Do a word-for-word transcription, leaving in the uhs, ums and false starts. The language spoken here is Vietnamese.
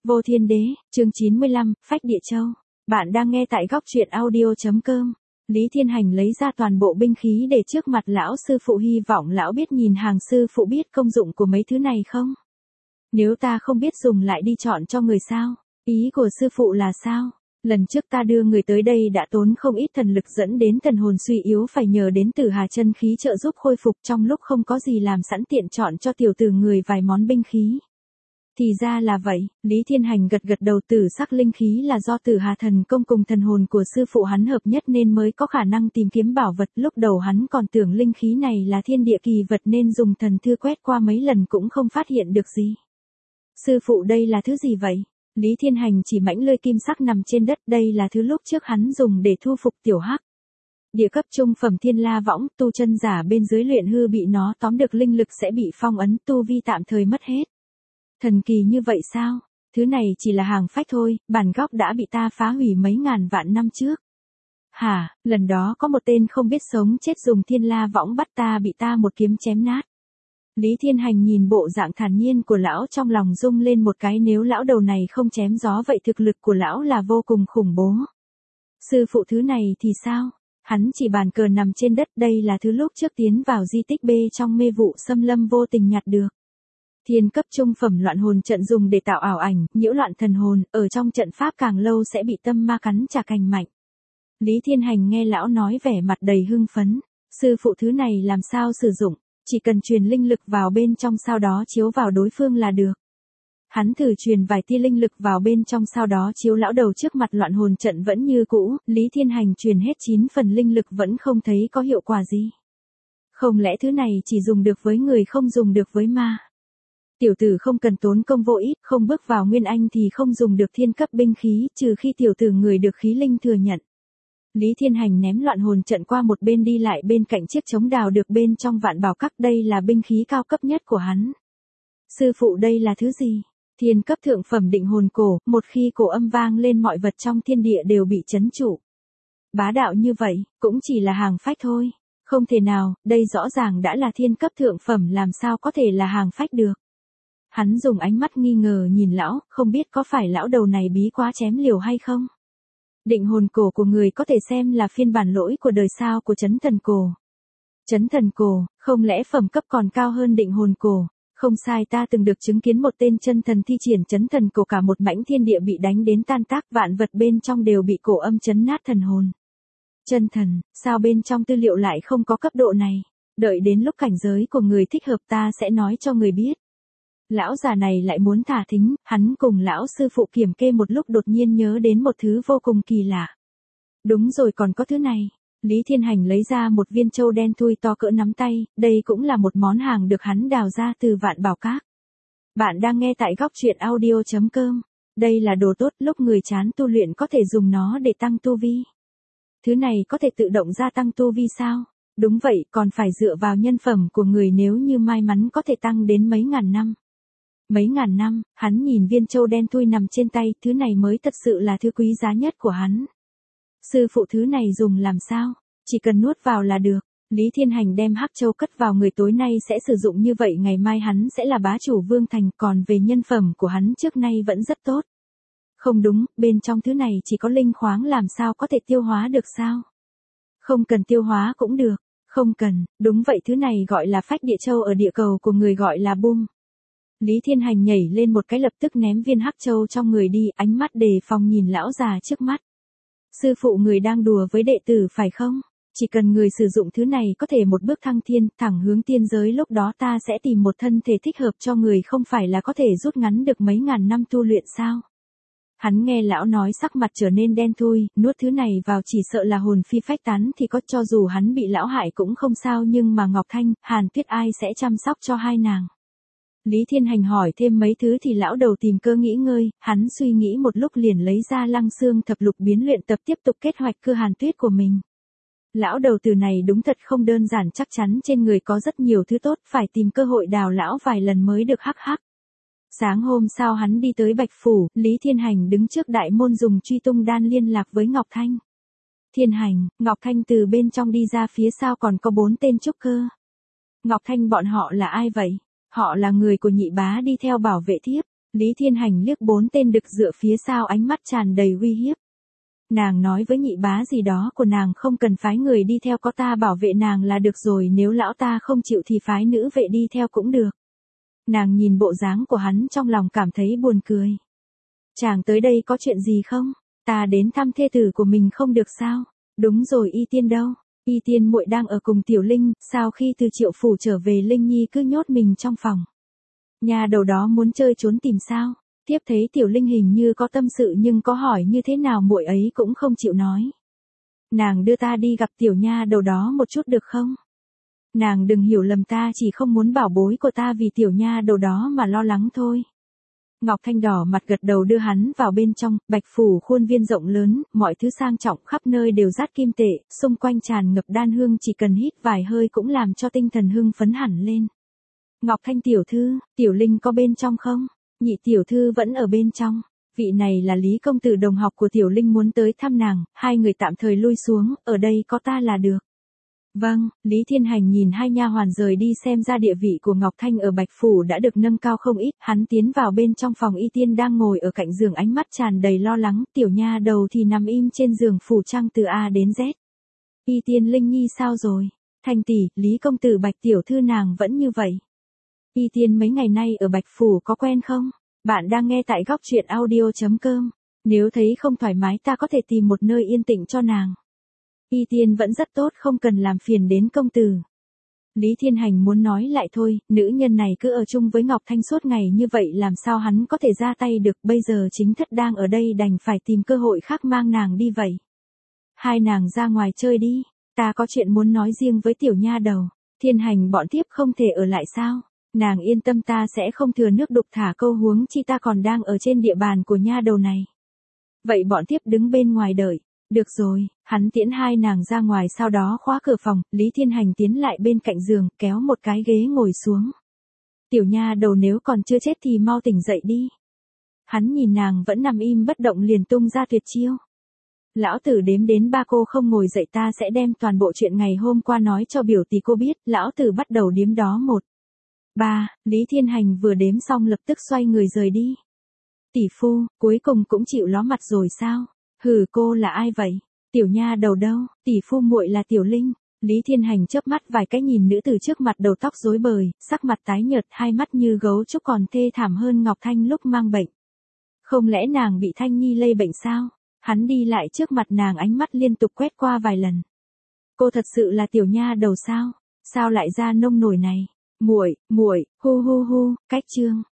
Vô Thiên Đế, chương chín mươi lăm, Phách Địa Châu. Bạn đang nghe tại góc truyện audio.com. Lý Thiên Hành lấy ra toàn bộ binh khí để trước mặt lão sư phụ, hy vọng lão biết nhìn hàng sư phụ biết công dụng của mấy thứ này không? Nếu ta không biết dùng lại đi chọn cho người sao? Ý của sư phụ là sao? Lần trước ta đưa người tới đây đã tốn không ít thần lực dẫn đến thần hồn suy yếu, phải nhờ đến Tử Hà chân khí trợ giúp khôi phục, trong lúc không có gì làm sẵn tiện chọn cho tiểu tử người vài món binh khí. Thì ra là vậy, Lý Thiên Hành gật gật đầu. Tử sắc linh khí là do Tử Hà thần công cùng thần hồn của sư phụ hắn hợp nhất nên mới có khả năng tìm kiếm bảo vật. Lúc đầu hắn còn tưởng linh khí này là thiên địa kỳ vật nên dùng thần thư quét qua mấy lần cũng không phát hiện được gì. Sư phụ, đây là thứ gì vậy? Lý Thiên Hành chỉ mảnh lưỡi kim sắc nằm trên đất, đây là thứ lúc trước hắn dùng để thu phục tiểu hắc. Địa cấp trung phẩm thiên la võng, tu chân giả bên dưới luyện hư bị nó tóm được linh lực sẽ bị phong ấn, tu vi tạm thời mất hết. Thần kỳ như vậy sao? Thứ này chỉ là hàng phách thôi, bản gốc đã bị ta phá hủy mấy ngàn vạn năm trước. Hả, lần đó có một tên không biết sống chết dùng thiên la võng bắt ta, bị ta một kiếm chém nát. Lý Thiên Hành nhìn bộ dạng thản nhiên của lão trong lòng rung lên một cái, nếu lão đầu này không chém gió vậy thực lực của lão là vô cùng khủng bố. Sư phụ, thứ này thì sao? Hắn chỉ bàn cờ nằm trên đất, đây là thứ lúc trước tiến vào di tích B trong mê vụ xâm lâm vô tình nhặt được. Thiên cấp trung phẩm loạn hồn trận dùng để tạo ảo ảnh, nhiễu loạn thần hồn, ở trong trận pháp càng lâu sẽ bị tâm ma cắn trả cành mạnh. Lý Thiên Hành nghe lão nói vẻ mặt đầy hưng phấn. Sư phụ, thứ này làm sao sử dụng? Chỉ cần truyền linh lực vào bên trong, sau đó chiếu vào đối phương là được. Hắn thử truyền vài tia linh lực vào bên trong, sau đó chiếu lão đầu trước mặt, loạn hồn trận vẫn như cũ. Lý Thiên Hành truyền hết chín phần linh lực vẫn không thấy có hiệu quả gì. Không lẽ thứ này chỉ dùng được với người, không dùng được với ma? Tiểu tử không cần tốn công vô ích, không bước vào nguyên anh thì không dùng được thiên cấp binh khí, trừ khi tiểu tử người được khí linh thừa nhận. Lý Thiên Hành ném loạn hồn trận qua một bên, đi lại bên cạnh chiếc trống đào được bên trong vạn bảo các, đây là binh khí cao cấp nhất của hắn. Sư phụ, đây là thứ gì? Thiên cấp thượng phẩm định hồn cổ, một khi cổ âm vang lên mọi vật trong thiên địa đều bị chấn trụ. Bá đạo như vậy, cũng chỉ là hàng phách thôi. Không thể nào, đây rõ ràng đã là thiên cấp thượng phẩm, làm sao có thể là hàng phách được? Hắn dùng ánh mắt nghi ngờ nhìn lão, không biết có phải lão đầu này bí quá chém liều hay không? Định hồn cổ của người có thể xem là phiên bản lỗi của đời sao của chấn thần cổ. Chấn thần cổ, không lẽ phẩm cấp còn cao hơn định hồn cổ? Không sai, ta từng được chứng kiến một tên chân thần thi triển chấn thần cổ, cả một mảnh thiên địa bị đánh đến tan tác, vạn vật bên trong đều bị cổ âm chấn nát thần hồn. Chân thần, sao bên trong tư liệu lại không có cấp độ này? Đợi đến lúc cảnh giới của người thích hợp ta sẽ nói cho người biết. Lão già này lại muốn thả thính, hắn cùng lão sư phụ kiểm kê một lúc đột nhiên nhớ đến một thứ vô cùng kỳ lạ. Đúng rồi, còn có thứ này. Lý Thiên Hành lấy ra một viên châu đen thui to cỡ nắm tay, đây cũng là một món hàng được hắn đào ra từ vạn bảo các. Bạn đang nghe tại góc truyện audio.com. Đây là đồ tốt, lúc người chán tu luyện có thể dùng nó để tăng tu vi. Thứ này có thể tự động gia tăng tu vi sao? Đúng vậy, còn phải dựa vào nhân phẩm của người, nếu như may mắn có thể tăng đến mấy ngàn năm. Mấy ngàn năm, hắn nhìn viên châu đen thui nằm trên tay, thứ này mới thật sự là thứ quý giá nhất của hắn. Sư phụ, thứ này dùng làm sao? Chỉ cần nuốt vào là được. Lý Thiên Hành đem hắc châu cất vào người, tối nay sẽ sử dụng như vậy, ngày mai hắn sẽ là bá chủ vương thành, còn về nhân phẩm của hắn trước nay vẫn rất tốt. Không đúng, bên trong thứ này chỉ có linh khoáng, làm sao có thể tiêu hóa được sao? Không cần tiêu hóa cũng được. Không cần, đúng vậy, thứ này gọi là phách địa châu, ở địa cầu của người gọi là bum. Lý Thiên Hành nhảy lên một cái, lập tức ném viên hắc châu trong người đi, ánh mắt đề phòng nhìn lão già trước mắt. Sư phụ, người đang đùa với đệ tử phải không? Chỉ cần người sử dụng thứ này có thể một bước thăng thiên, thẳng hướng tiên giới, lúc đó ta sẽ tìm một thân thể thích hợp cho người, không phải là có thể rút ngắn được mấy ngàn năm tu luyện sao? Hắn nghe lão nói sắc mặt trở nên đen thui, nuốt thứ này vào chỉ sợ là hồn phi phách tán thì có, cho dù hắn bị lão hại cũng không sao, nhưng mà Ngọc Thanh, Hàn Tuyết ai sẽ chăm sóc cho hai nàng? Lý Thiên Hành hỏi thêm mấy thứ thì lão đầu tìm cơ nghỉ ngơi, hắn suy nghĩ một lúc liền lấy ra lăng xương thập lục biến luyện tập, tiếp tục kết hoạch cưa Hàn Tuyết của mình. Lão đầu từ này đúng thật không đơn giản, chắc chắn trên người có rất nhiều thứ tốt, phải tìm cơ hội đào lão vài lần mới được, hắc hắc. Sáng hôm sau hắn đi tới Bạch Phủ, Lý Thiên Hành đứng trước đại môn dùng truy tung đan liên lạc với Ngọc Thanh. Thiên Hành, Ngọc Thanh từ bên trong đi ra, phía sau còn có bốn tên trúc cơ. Ngọc Thanh, bọn họ là ai vậy? Họ là người của nhị bá, đi theo bảo vệ thiếp. Lý Thiên Hành liếc bốn tên đực dựa phía sau ánh mắt tràn đầy uy hiếp. Nàng nói với nhị bá gì đó của nàng không cần phái người đi theo, có ta bảo vệ nàng là được rồi, nếu lão ta không chịu thì phái nữ vệ đi theo cũng được. Nàng nhìn bộ dáng của hắn trong lòng cảm thấy buồn cười. Chàng tới đây có chuyện gì không? Ta đến thăm thê tử của mình không được sao? Đúng rồi, Y Tiên đâu? Y Tiên muội đang ở cùng Tiểu Linh, sao khi từ Triệu phủ trở về Linh Nhi cứ nhốt mình trong phòng? Nhà đầu đó muốn chơi trốn tìm sao? Tiếp thấy Tiểu Linh hình như có tâm sự nhưng có hỏi như thế nào muội ấy cũng không chịu nói. Nàng đưa ta đi gặp tiểu nha đầu đó một chút được không? Nàng đừng hiểu lầm, ta chỉ không muốn bảo bối của ta vì tiểu nha đầu đó mà lo lắng thôi. Ngọc Thanh đỏ mặt gật đầu đưa hắn vào bên trong. Bạch phủ khuôn viên rộng lớn, mọi thứ sang trọng, khắp nơi đều rát kim tệ, xung quanh tràn ngập đan hương, chỉ cần hít vài hơi cũng làm cho tinh thần hưng phấn hẳn lên. Ngọc Thanh tiểu thư, Tiểu Linh có bên trong không? Nhị tiểu thư vẫn ở bên trong. Vị này là Lý công tử đồng học của Tiểu Linh muốn tới thăm nàng, hai người tạm thời lui xuống, ở đây có ta là được. Vâng, Lý Thiên Hành nhìn hai nha hoàn rời đi, xem ra địa vị của Ngọc Thanh ở Bạch phủ đã được nâng cao không ít. Hắn tiến vào bên trong phòng Y Tiên đang ngồi ở cạnh giường, ánh mắt tràn đầy lo lắng, tiểu nha đầu thì nằm im trên giường phủ trang từ A đến Z. Y Tiên, Linh Nhi sao rồi? Thanh tỷ, Lý công tử Bạch tiểu thư nàng vẫn như vậy. Y Tiên mấy ngày nay ở Bạch phủ có quen không? Bạn đang nghe tại góc truyện audio chấm com. Nếu thấy không thoải mái ta có thể tìm một nơi yên tĩnh cho nàng. Y Tiên vẫn rất tốt, không cần làm phiền đến công tử. Lý Thiên Hành muốn nói lại thôi, nữ nhân này cứ ở chung với Ngọc Thanh suốt ngày như vậy làm sao hắn có thể ra tay được, bây giờ chính thất đang ở đây đành phải tìm cơ hội khác mang nàng đi vậy. Hai nàng ra ngoài chơi đi, ta có chuyện muốn nói riêng với tiểu nha đầu. Thiên Hành, bọn thiếp không thể ở lại sao? Nàng yên tâm, ta sẽ không thừa nước đục thả câu, huống chi ta còn đang ở trên địa bàn của nha đầu này. Vậy bọn thiếp đứng bên ngoài đợi. Được rồi, hắn tiễn hai nàng ra ngoài, sau đó khóa cửa phòng. Lý Thiên Hành tiến lại bên cạnh giường, kéo một cái ghế ngồi xuống. Tiểu nha đầu nếu còn chưa chết thì mau tỉnh dậy đi. Hắn nhìn nàng vẫn nằm im bất động liền tung ra tuyệt chiêu. Lão tử đếm đến ba cô không ngồi dậy ta sẽ đem toàn bộ chuyện ngày hôm qua nói cho biểu tỷ cô biết. Lão tử bắt đầu đếm đó một. Ba, Lý Thiên Hành vừa đếm xong lập tức xoay người rời đi. Tỷ phu, cuối cùng cũng chịu ló mặt rồi sao? Hừ, cô là ai vậy? Tiểu nha đầu đâu? Tỷ phu muội là Tiểu Linh. Lý Thiên Hành chớp mắt vài cái nhìn nữ tử trước mặt, đầu tóc rối bời, sắc mặt tái nhợt, hai mắt như gấu trúc, còn thê thảm hơn Ngọc Thanh lúc mang bệnh. Không lẽ nàng bị Thanh Nhi lây bệnh sao? Hắn đi lại trước mặt nàng, ánh mắt liên tục quét qua vài lần. Cô thật sự là tiểu nha đầu sao? Sao lại ra nông nổi này? Muội, muội, hu hu hu, cách chương.